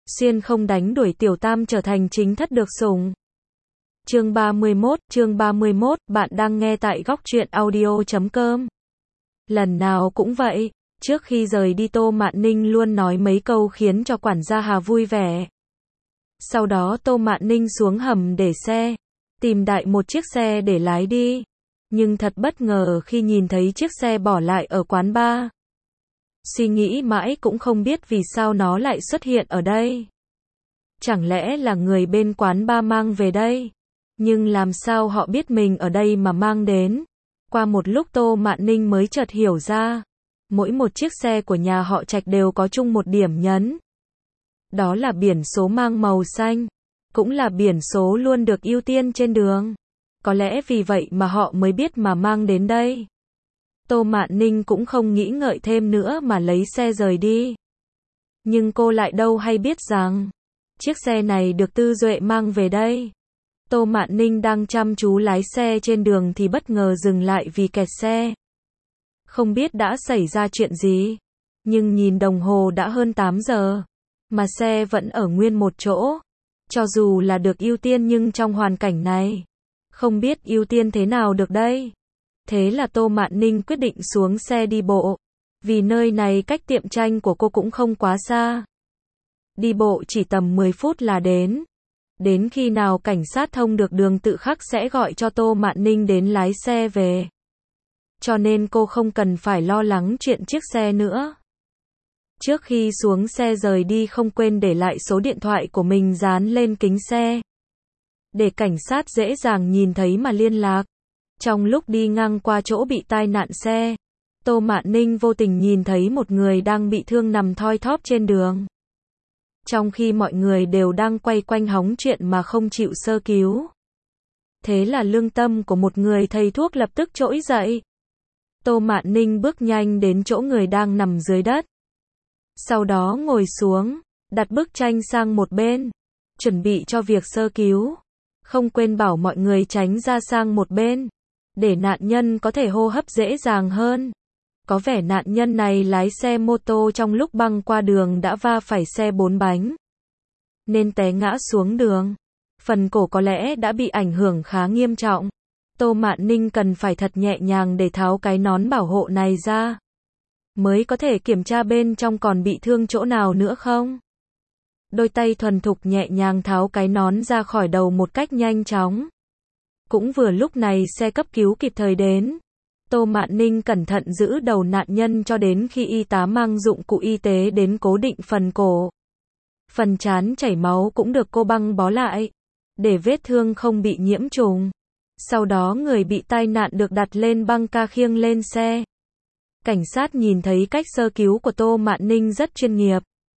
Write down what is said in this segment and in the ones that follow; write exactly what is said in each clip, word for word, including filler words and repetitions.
Xuyên không đánh đuổi tiểu tam trở thành chính thất được sủng. Chương ba mươi mốt, chương ba mươi mốt, bạn đang nghe tại góc truyện audio chấm com. Lần nào cũng vậy, trước khi rời đi Tô Mạn Ninh luôn nói mấy câu khiến cho quản gia Hà vui vẻ. Sau đó Tô Mạn Ninh xuống hầm để xe, tìm đại một chiếc xe để lái đi. Nhưng thật bất ngờ khi nhìn thấy chiếc xe bỏ lại ở quán bar. Suy nghĩ mãi cũng không biết vì sao nó lại xuất hiện ở đây. Chẳng lẽ là người bên quán bar mang về đây? Nhưng làm sao họ biết mình ở đây mà mang đến? Qua một lúc Tô Mạn Ninh mới chợt hiểu ra. Mỗi một chiếc xe của nhà họ Trạch đều có chung một điểm nhấn. Đó là biển số mang màu xanh. Cũng là biển số luôn được ưu tiên trên đường. Có lẽ vì vậy mà họ mới biết mà mang đến đây. Tô Mạn Ninh cũng không nghĩ ngợi thêm nữa mà lấy xe rời đi. Nhưng cô lại đâu hay biết rằng chiếc xe này được Tư Duệ mang về đây. Tô Mạn Ninh đang chăm chú lái xe trên đường thì bất ngờ dừng lại vì kẹt xe. Không biết đã xảy ra chuyện gì, nhưng nhìn đồng hồ đã hơn tám giờ, mà xe vẫn ở nguyên một chỗ. Cho dù là được ưu tiên nhưng trong hoàn cảnh này, không biết ưu tiên thế nào được đây. Thế là Tô Mạn Ninh quyết định xuống xe đi bộ, vì nơi này cách tiệm tranh của cô cũng không quá xa. Đi bộ chỉ tầm mười phút là đến. Đến khi nào cảnh sát thông được đường tự khắc sẽ gọi cho Tô Mạn Ninh đến lái xe về. Cho nên cô không cần phải lo lắng chuyện chiếc xe nữa. Trước khi xuống xe rời đi không quên để lại số điện thoại của mình dán lên kính xe, để cảnh sát dễ dàng nhìn thấy mà liên lạc. Trong lúc đi ngang qua chỗ bị tai nạn xe, Tô Mạn Ninh vô tình nhìn thấy một người đang bị thương nằm thoi thóp trên đường. Trong khi mọi người đều đang quay quanh hóng chuyện mà không chịu sơ cứu. Thế là lương tâm của một người thầy thuốc lập tức trỗi dậy. Tô Mạn Ninh bước nhanh đến chỗ người đang nằm dưới đất. Sau đó ngồi xuống, đặt bức tranh sang một bên, chuẩn bị cho việc sơ cứu. Không quên bảo mọi người tránh ra sang một bên, để nạn nhân có thể hô hấp dễ dàng hơn. Có vẻ nạn nhân này lái xe mô tô trong lúc băng qua đường đã va phải xe bốn bánh, nên té ngã xuống đường. Phần cổ có lẽ đã bị ảnh hưởng khá nghiêm trọng. Tô Mạn Ninh cần phải thật nhẹ nhàng để tháo cái nón bảo hộ này ra, mới có thể kiểm tra bên trong còn bị thương chỗ nào nữa không. Đôi tay thuần thục nhẹ nhàng tháo cái nón ra khỏi đầu một cách nhanh chóng. Cũng vừa lúc này xe cấp cứu kịp thời đến. Tô Mạn Ninh cẩn thận giữ đầu nạn nhân cho đến khi y tá mang dụng cụ y tế đến cố định phần cổ. Phần trán chảy máu cũng được cô băng bó lại, để vết thương không bị nhiễm trùng. Sau đó người bị tai nạn được đặt lên băng ca khiêng lên xe. Cảnh sát nhìn thấy cách sơ cứu của Tô Mạn Ninh rất chuyên nghiệp.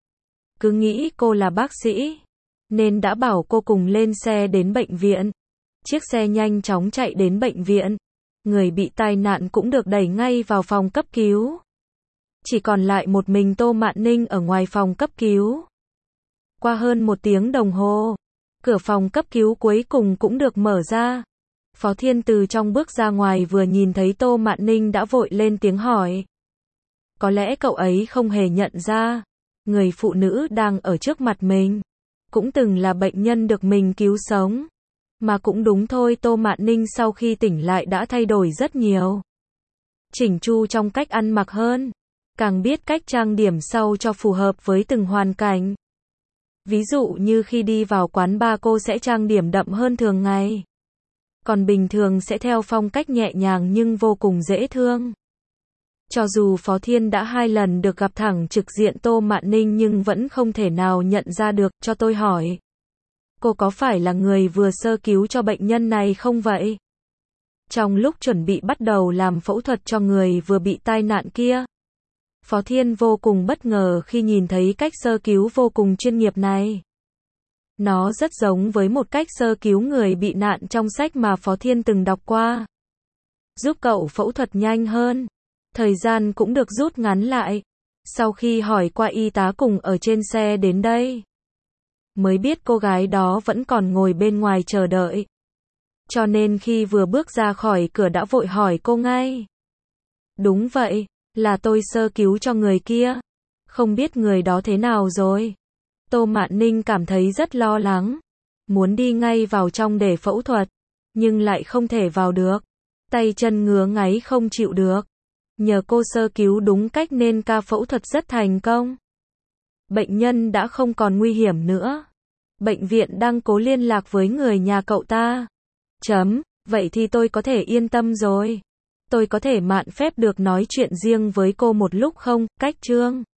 Cứ nghĩ cô là bác sĩ, nên đã bảo cô cùng lên xe đến bệnh viện. Chiếc xe nhanh chóng chạy đến bệnh viện. Người bị tai nạn cũng được đẩy ngay vào phòng cấp cứu. Chỉ còn lại một mình Tô Mạn Ninh ở ngoài phòng cấp cứu. Qua hơn một tiếng đồng hồ, cửa phòng cấp cứu cuối cùng cũng được mở ra. Phó Thiên từ trong bước ra ngoài vừa nhìn thấy Tô Mạn Ninh đã vội lên tiếng hỏi. Có lẽ cậu ấy không hề nhận ra, người phụ nữ đang ở trước mặt mình cũng từng là bệnh nhân được mình cứu sống. Mà cũng đúng thôi, Tô Mạn Ninh sau khi tỉnh lại đã thay đổi rất nhiều. Chỉnh chu trong cách ăn mặc hơn, càng biết cách trang điểm sau cho phù hợp với từng hoàn cảnh. Ví dụ như khi đi vào quán bar cô sẽ trang điểm đậm hơn thường ngày. Còn bình thường sẽ theo phong cách nhẹ nhàng nhưng vô cùng dễ thương. Cho dù Phó Thiên đã hai lần được gặp thẳng trực diện Tô Mạn Ninh nhưng vẫn không thể nào nhận ra được. Cho tôi hỏi, cô có phải là người vừa sơ cứu cho bệnh nhân này không vậy? Trong lúc chuẩn bị bắt đầu làm phẫu thuật cho người vừa bị tai nạn kia, Phó Thiên vô cùng bất ngờ khi nhìn thấy cách sơ cứu vô cùng chuyên nghiệp này. Nó rất giống với một cách sơ cứu người bị nạn trong sách mà Phó Thiên từng đọc qua. Giúp cậu phẫu thuật nhanh hơn, thời gian cũng được rút ngắn lại. Sau khi hỏi qua y tá cùng ở trên xe đến đây, mới biết cô gái đó vẫn còn ngồi bên ngoài chờ đợi. Cho nên khi vừa bước ra khỏi cửa đã vội hỏi cô ngay. Đúng vậy, là tôi sơ cứu cho người kia. Không biết người đó thế nào rồi? Tô Mạn Ninh cảm thấy rất lo lắng. Muốn đi ngay vào trong để phẫu thuật, nhưng lại không thể vào được. Tay chân ngứa ngáy không chịu được. Nhờ cô sơ cứu đúng cách nên ca phẫu thuật rất thành công. Bệnh nhân đã không còn nguy hiểm nữa. Bệnh viện đang cố liên lạc với người nhà cậu ta. Chấm, vậy thì tôi có thể yên tâm rồi. Tôi có thể mạn phép được nói chuyện riêng với cô một lúc không? Cách Trương